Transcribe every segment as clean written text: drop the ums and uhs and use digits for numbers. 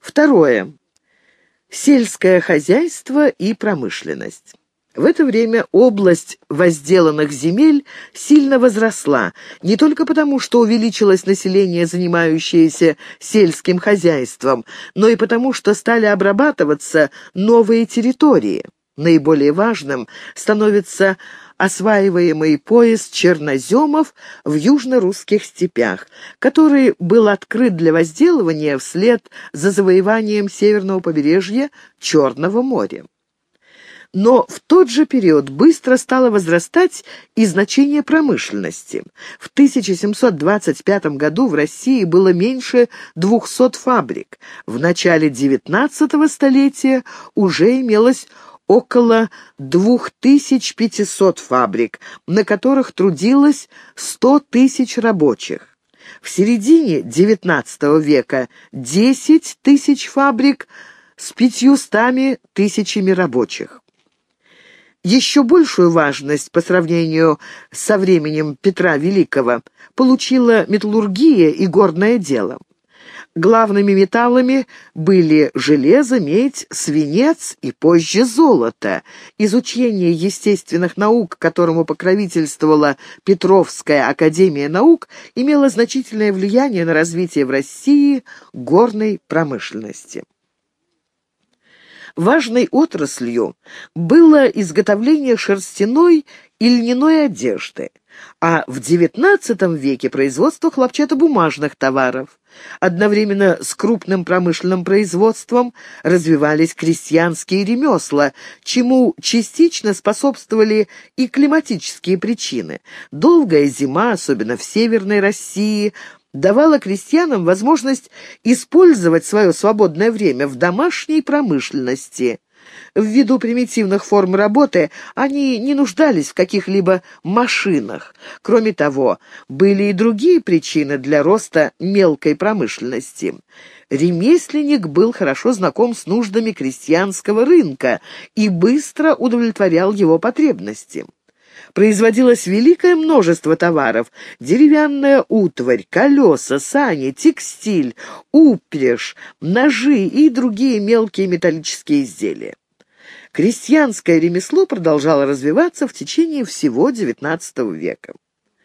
Второе. Сельское хозяйство и промышленность. В это время область возделанных земель сильно возросла, не только потому, что увеличилось население, занимающееся сельским хозяйством, но и потому, что стали обрабатываться новые территории. Наиболее важным становится осваиваемый пояс черноземов в южно-русских степях, который был открыт для возделывания вслед за завоеванием северного побережья Черного моря. Но в тот же период быстро стало возрастать и значение промышленности. В 1725 году в России было меньше 200 фабрик. В начале XIX столетия уже имелось около 2500 фабрик, на которых трудилось 100 тысяч рабочих. В середине XIX века 10 тысяч фабрик с 500 тысячами рабочих. Еще большую важность по сравнению со временем Петра Великого получила металлургия и горное дело. Главными металлами были железо, медь, свинец и позже золото. Изучение естественных наук, которому покровительствовала Петровская академия наук, имело значительное влияние на развитие в России горной промышленности. Важной отраслью было изготовление шерстяной и льняной одежды, а в XIX веке производство хлопчатобумажных товаров. Одновременно с крупным промышленным производством развивались крестьянские ремесла, чему частично способствовали и климатические причины. Долгая зима, особенно в Северной России, давала крестьянам возможность использовать свое свободное время в домашней промышленности. Ввиду примитивных форм работы они не нуждались в каких-либо машинах. Кроме того, были и другие причины для роста мелкой промышленности. Ремесленник был хорошо знаком с нуждами крестьянского рынка и быстро удовлетворял его потребности. Производилось великое множество товаров: деревянная утварь, колеса, сани, текстиль, упряжь, ножи и другие мелкие металлические изделия. Крестьянское ремесло продолжало развиваться в течение всего XIX века.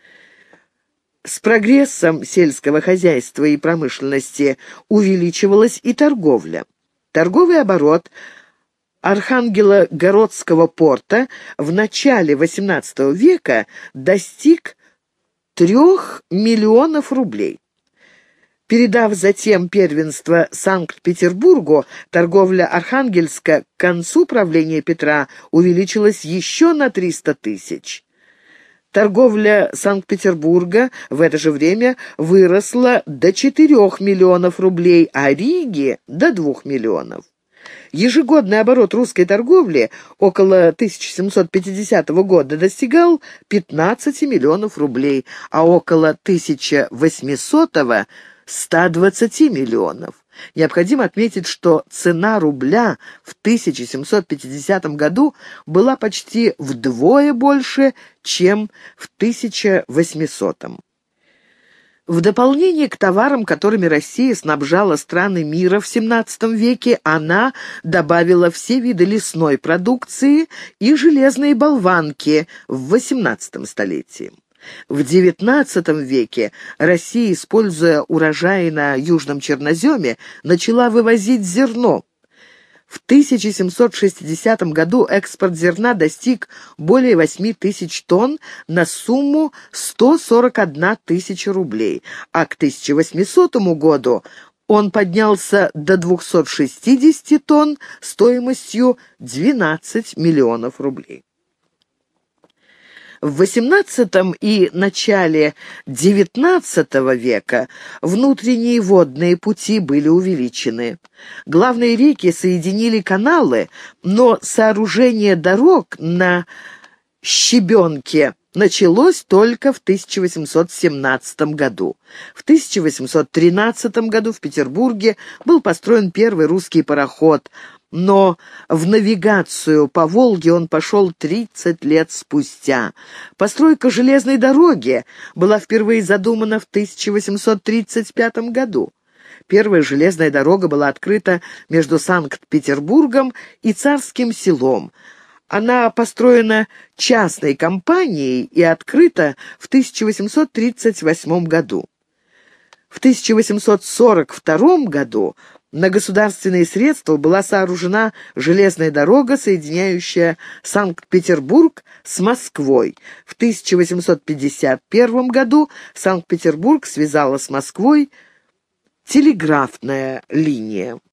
С прогрессом сельского хозяйства и промышленности увеличивалась и торговля. Торговый оборот Архангелогородского порта в начале XVIII века достиг 3 миллионов рублей. Передав затем первенство Санкт-Петербургу, торговля Архангельска к концу правления Петра увеличилась еще на 300 тысяч. Торговля Санкт-Петербурга в это же время выросла до 4 миллионов рублей, а Риги – до 2 миллионов. Ежегодный оборот русской торговли около 1750 года достигал 15 миллионов рублей, а около 1800-го – 120 миллионов. Необходимо отметить, что цена рубля в 1750 году была почти вдвое больше, чем в 1800-м. В дополнение к товарам, которыми Россия снабжала страны мира в XVII веке, она добавила все виды лесной продукции и железные болванки в XVIII столетии. В XIX веке Россия, используя урожаи на Южном Черноземе, начала вывозить зерно. В 1760 году экспорт зерна достиг более 8 тысяч тонн на сумму 141 тысяча рублей, а к 1800 году он поднялся до 260 тонн стоимостью 12 миллионов рублей. В XVIII и начале XIX века внутренние водные пути были увеличены. Главные реки соединили каналы, но сооружение дорог на щебенке началось только в 1817 году. В 1813 году в Петербурге был построен первый русский пароход, но в навигацию по Волге он пошел 30 лет спустя. Постройка железной дороги была впервые задумана в 1835 году. Первая железная дорога была открыта между Санкт-Петербургом и Царским Селом. Она построена частной компанией и открыта в 1838 году. В 1842 году на государственные средства была сооружена железная дорога, соединяющая Санкт-Петербург с Москвой. В 1851 году Санкт-Петербург связала с Москвой телеграфная линия.